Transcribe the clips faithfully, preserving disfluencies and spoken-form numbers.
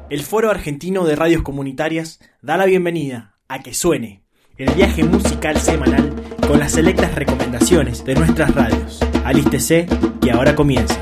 El Foro Argentino de Radios Comunitarias da la bienvenida a Que Suene, el viaje musical semanal con las selectas recomendaciones de nuestras radios. Alístese, que ahora comienza.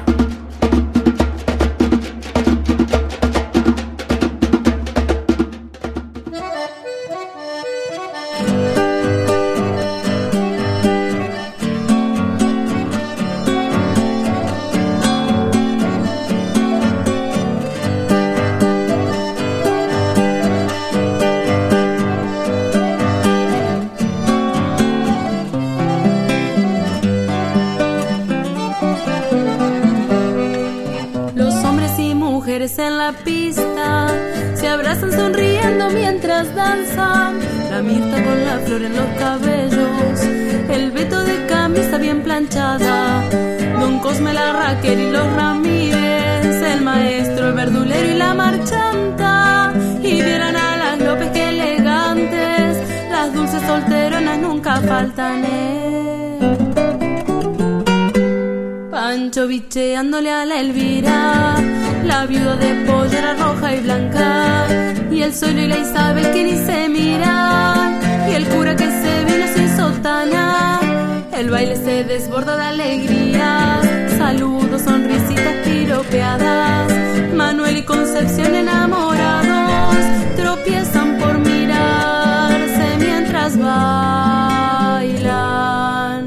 En la pista se abrazan sonriendo mientras danzan, la mirta con la flor en los cabellos, el Beto de camisa bien planchada, Don Cosme, la Raquel y los Ramírez, el maestro, el verdulero y la marchanta, y vieran a las López que elegantes, las dulces solteronas nunca faltan. eh. Pancho bicheándole a la Elvira, la viuda de pollera roja y blanca, y el Zoilo y la Isabel que ni se miran, y el cura que se vino sin sotana. El baile se desborda de alegría, saludos, sonrisitas piropeadas. Manuel y Concepción enamorados tropiezan por mirarse mientras bailan.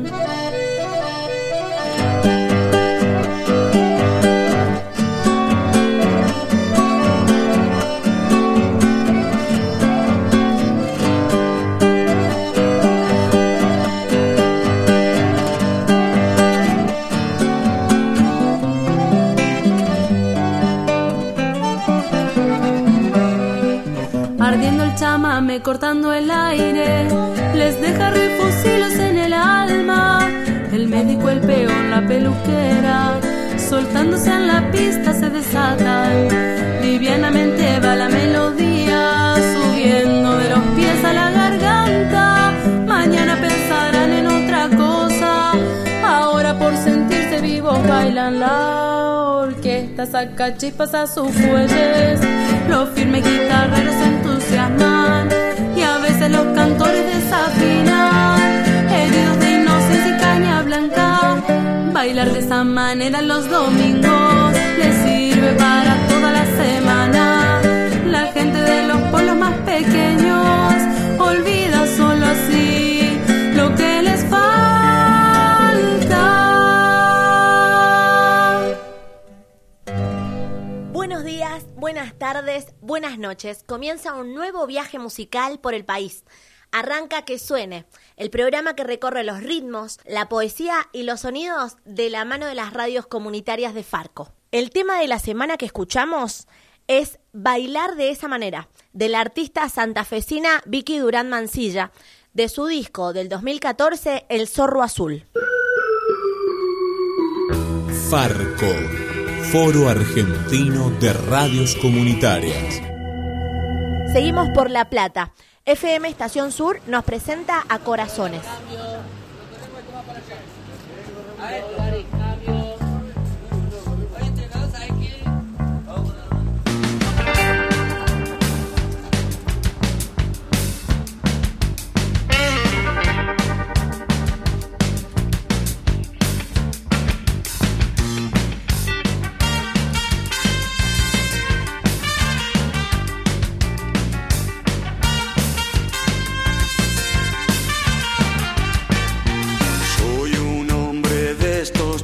Chamame cortando el aire, les deja refusilos en el alma. El médico, el peón, la peluquera, soltándose en la pista se desatan. Livianamente va la melodía, subiendo de los pies a la garganta. Mañana pensarán en otra cosa, ahora por sentirse vivos bailan. La orquesta saca chispas a sus fuelles, los firmes guitarreros entusiasman, y a veces los cantores desafinan, heridos de inocencia y caña blanca. Bailar de esa manera los domingos les sirve para toda la semana. La gente de los pueblos más pequeños olvida solo así lo que les falta. Buenos días, buenas tardes, buenas noches. Comienza un nuevo viaje musical por el país. Arranca Que Suene, el programa que recorre los ritmos, la poesía y los sonidos de la mano de las radios comunitarias de Farco. El tema de la semana que escuchamos es Bailar de esa manera, de la artista santafesina Vicky Durán Mansilla, de su disco del dos mil catorce, El Zorro Azul. Farco, Foro Argentino de Radios Comunitarias. Seguimos por La Plata. F M Estación Sur nos presenta a Corazones. Soy un hombre de estos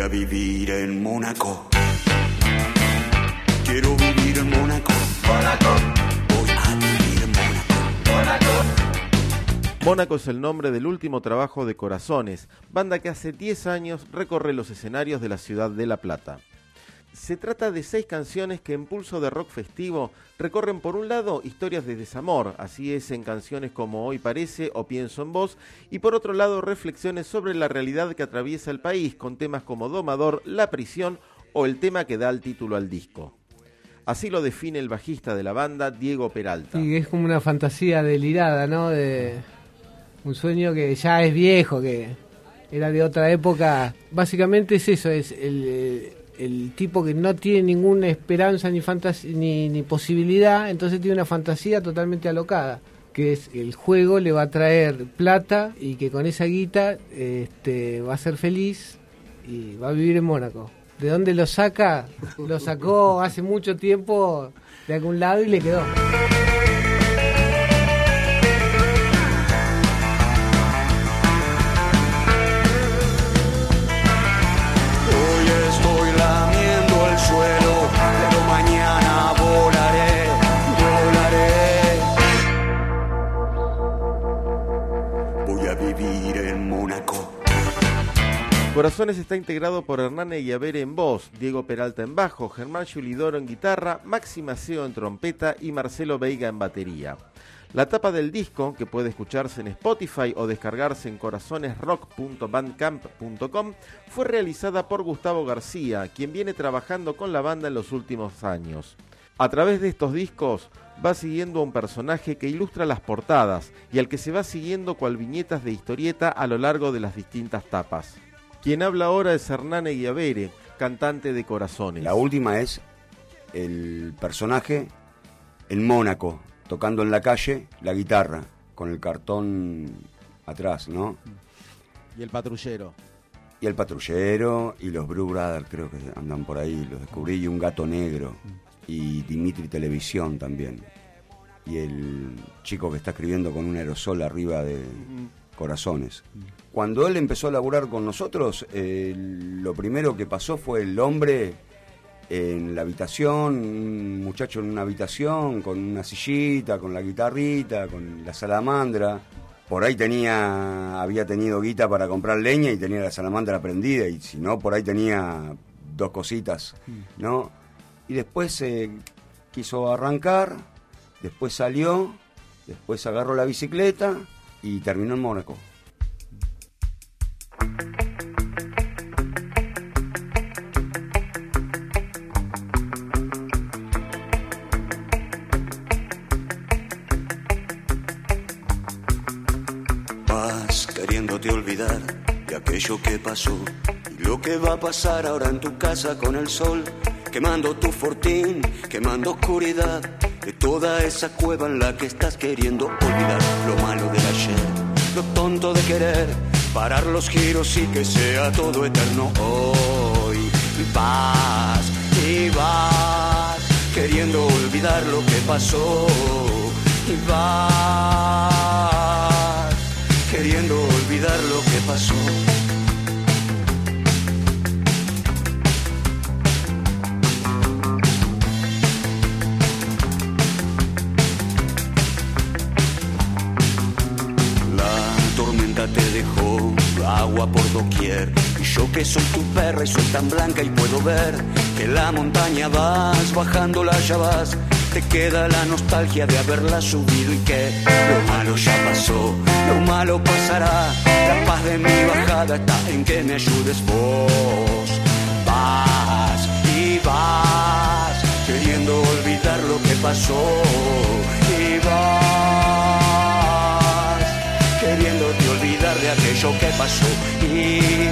a vivir en Mónaco. Quiero vivir en Mónaco. Mónaco. Voy a vivir en Mónaco. Mónaco. Mónaco es el nombre del último trabajo de Corazones, banda que hace diez años recorre los escenarios de la ciudad de La Plata. Se trata de seis canciones que en pulso de rock festivo recorren por un lado historias de desamor, así es en canciones como Hoy Parece o Pienso en Vos, y por otro lado reflexiones sobre la realidad que atraviesa el país con temas como Domador, La Prisión o el tema que da el título al disco. Así lo define el bajista de la banda, Diego Peralta. Sí, es como una fantasía delirada, ¿no? De un sueño que ya es viejo, que era de otra época. Básicamente es eso, es el... el tipo que no tiene ninguna esperanza ni fantasía ni, ni posibilidad, entonces tiene una fantasía totalmente alocada, que es el juego le va a traer plata y que con esa guita este, va a ser feliz y va a vivir en Mónaco. ¿De dónde lo saca? Lo sacó hace mucho tiempo de algún lado y le quedó. Corazones está integrado por Hernán Eguiavere en voz, Diego Peralta en bajo, Germán Yulidoro en guitarra, Maxi Maceo en trompeta y Marcelo Veiga en batería. La tapa del disco, que puede escucharse en Spotify o descargarse en corazones rock punto bandcamp punto com, fue realizada por Gustavo García, quien viene trabajando con la banda en los últimos años. A través de estos discos va siguiendo a un personaje que ilustra las portadas y al que se va siguiendo cual viñetas de historieta a lo largo de las distintas tapas. Quien habla ahora es Hernán Eguiavere, cantante de Corazones. La última es el personaje en Mónaco, tocando en la calle la guitarra, con el cartón atrás, ¿no? Y el patrullero. Y el patrullero, y los Blue Brothers, creo que andan por ahí, los descubrí, y un gato negro, y Dimitri Televisión también. Y el chico que está escribiendo con un aerosol arriba de Corazones. Cuando él empezó a laburar con nosotros, eh, lo primero que pasó fue el hombre en la habitación, un muchacho en una habitación, con una sillita, con la guitarrita, con la salamandra. Por ahí tenía, había tenido guita para comprar leña y tenía la salamandra prendida, y si no, por ahí tenía dos cositas, ¿no? Y después eh, quiso arrancar, después salió, después agarró la bicicleta y terminó en Mónaco. Vas queriéndote olvidar de aquello que pasó y lo que va a pasar ahora en tu casa con el sol, quemando tu fortín, quemando oscuridad de toda esa cueva en la que estás queriendo olvidar lo malo del ayer, lo tonto de querer parar los giros y que sea todo eterno hoy. Y vas, y vas, queriendo olvidar lo que pasó. Y vas, queriendo olvidar lo que pasó. Te dejó agua por doquier, y yo que soy tu perra y soy tan blanca y puedo ver que la montaña vas, bajándola ya vas, te queda la nostalgia de haberla subido y que lo malo ya pasó, lo malo pasará, la paz de mi bajada está en que me ayudes vos. Vas y vas, queriendo olvidar lo que pasó, y vas queriéndote olvidar de aquello que pasó, y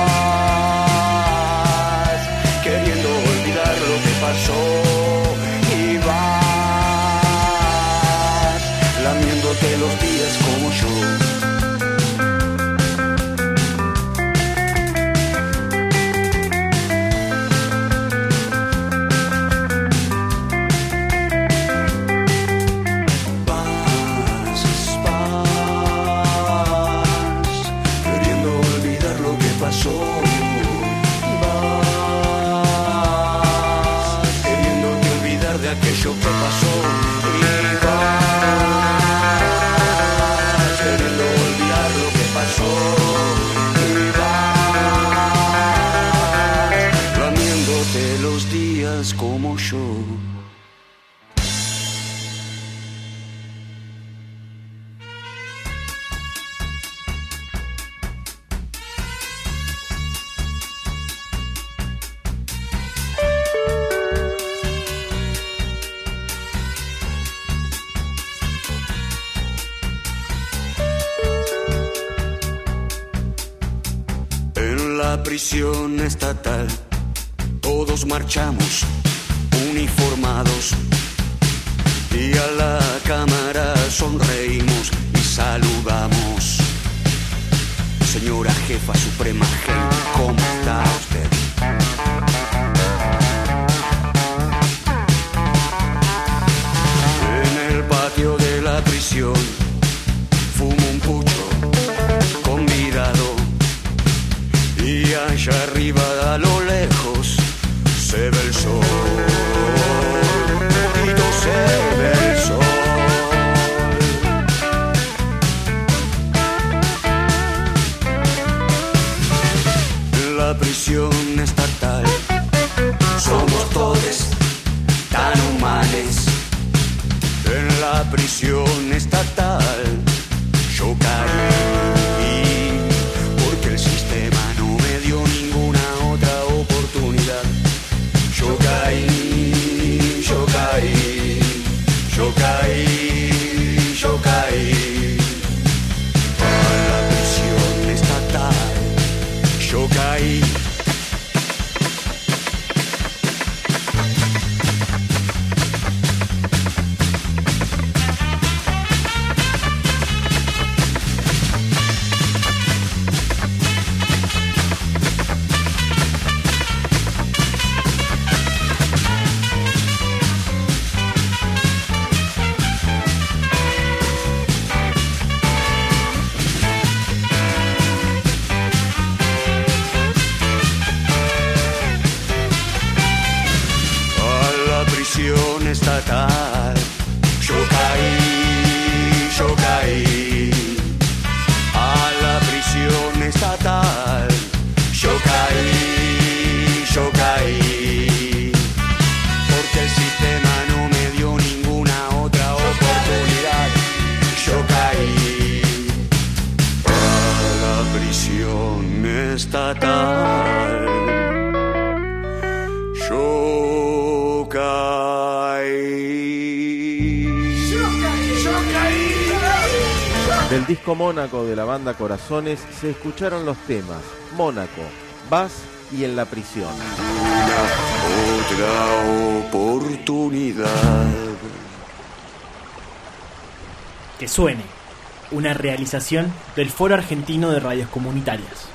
vas queriendo olvidar lo que pasó, y vas lamiéndote los días como yo. Y prisión estatal, todos marchamos uniformados y a la cámara sonreímos y saludamos. Señora jefa suprema, ¿cómo está usted? En el patio de la prisión fumo un pucho convidado y allá arriba a lo lejos se ve el sol, bonito se ve el sol. La prisión estatal, somos todos tan humanes. En la prisión estatal yo caí porque el sistema no me dio ninguna otra oportunidad. Yo caí, yo caí, yo caí, yo caí a la prisión estatal. Yo caí. Estatal, yo caí, yo caí a la prisión estatal, yo caí, yo caí porque el sistema no me dio ninguna otra oportunidad. Yo caí a la prisión estatal, yo caí. Del disco Mónaco de la banda Corazones se escucharon los temas Mónaco, Vas y En la prisión. Otra oportunidad. Que suene, una realización del Foro Argentino de Radios Comunitarias.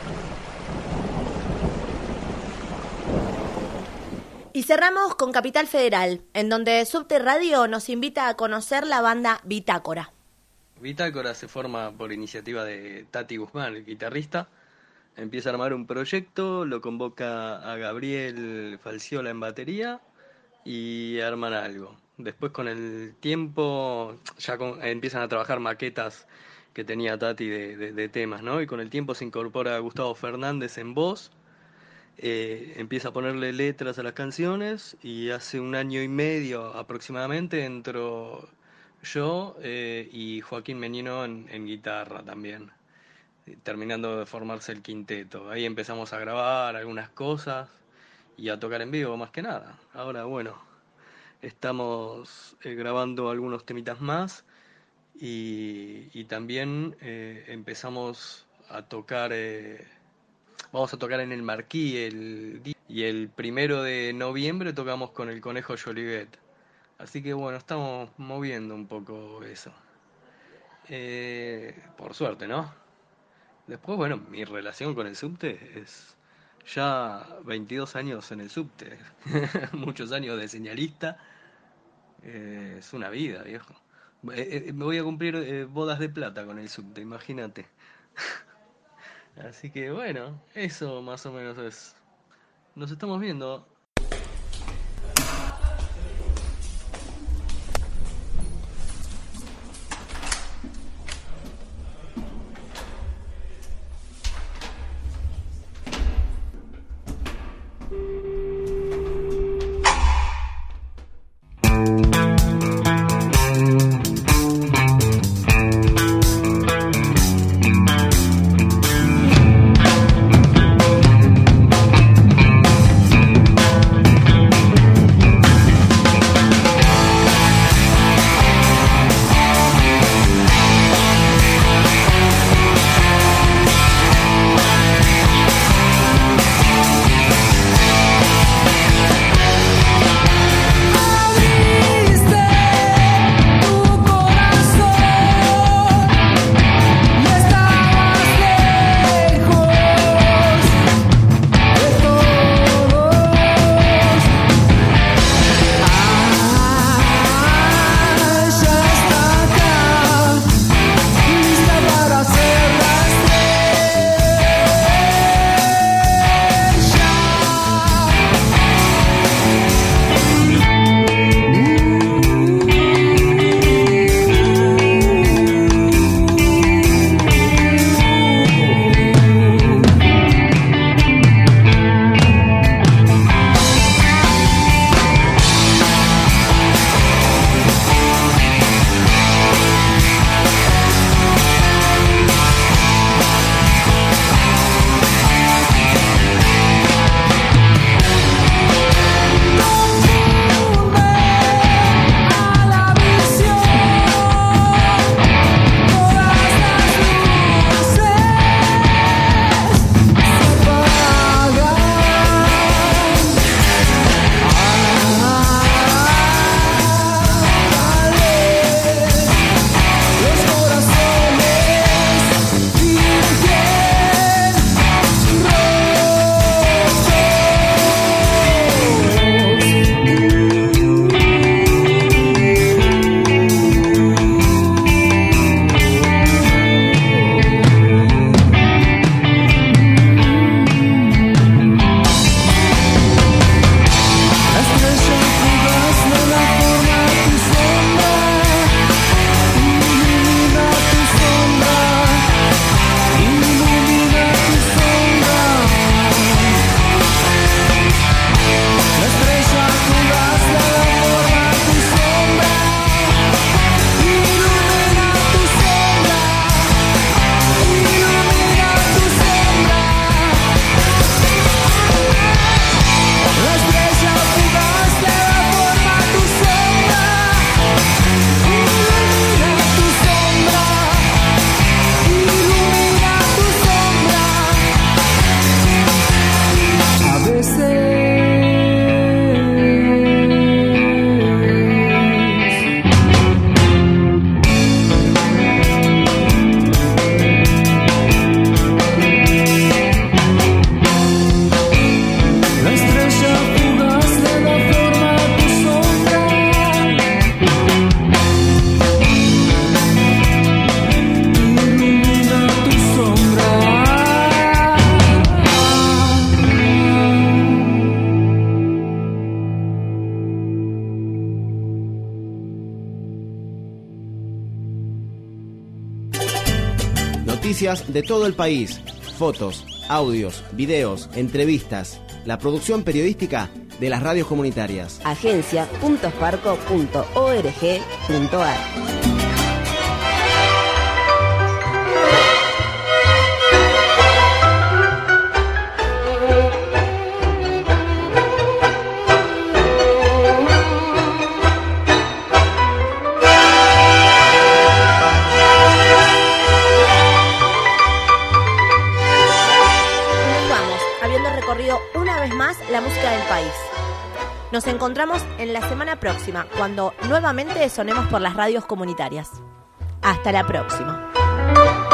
Y cerramos con Capital Federal, en donde Subte Radio nos invita a conocer la banda Bitácora. Bitácora se forma por iniciativa de Tati Guzmán, el guitarrista. Empieza a armar un proyecto, lo convoca a Gabriel Falciola en batería y arman algo. Después con el tiempo ya con, empiezan a trabajar maquetas que tenía Tati de, de, de temas, ¿no? Y con el tiempo se incorpora Gustavo Fernández en voz, eh, empieza a ponerle letras a las canciones y hace un año y medio aproximadamente entró yo eh, y Joaquín Menino en, en guitarra también, terminando de formarse el quinteto. Ahí empezamos a grabar algunas cosas y a tocar en vivo más que nada. Ahora, bueno, estamos eh, grabando algunos temitas más y, y también eh, empezamos a tocar, eh, vamos a tocar en el Marquí el, y el primero de noviembre tocamos con el Conejo Jolivet. Así que bueno, estamos moviendo un poco eso. Eh, por suerte, ¿no? Después, bueno, mi relación con el subte es ya veintidós años en el subte. Muchos años de señalista. Eh, es una vida, viejo. Eh, eh, me voy a cumplir eh, bodas de plata con el subte, imagínate. Así que bueno, eso más o menos es. Nos estamos viendo. noticias de todo el país, fotos, audios, videos, entrevistas, la producción periodística de las radios comunitarias. agencia punto farco punto org punto ar. La música del país. Nos encontramos en la semana próxima, cuando nuevamente sonemos por las radios comunitarias. Hasta la próxima.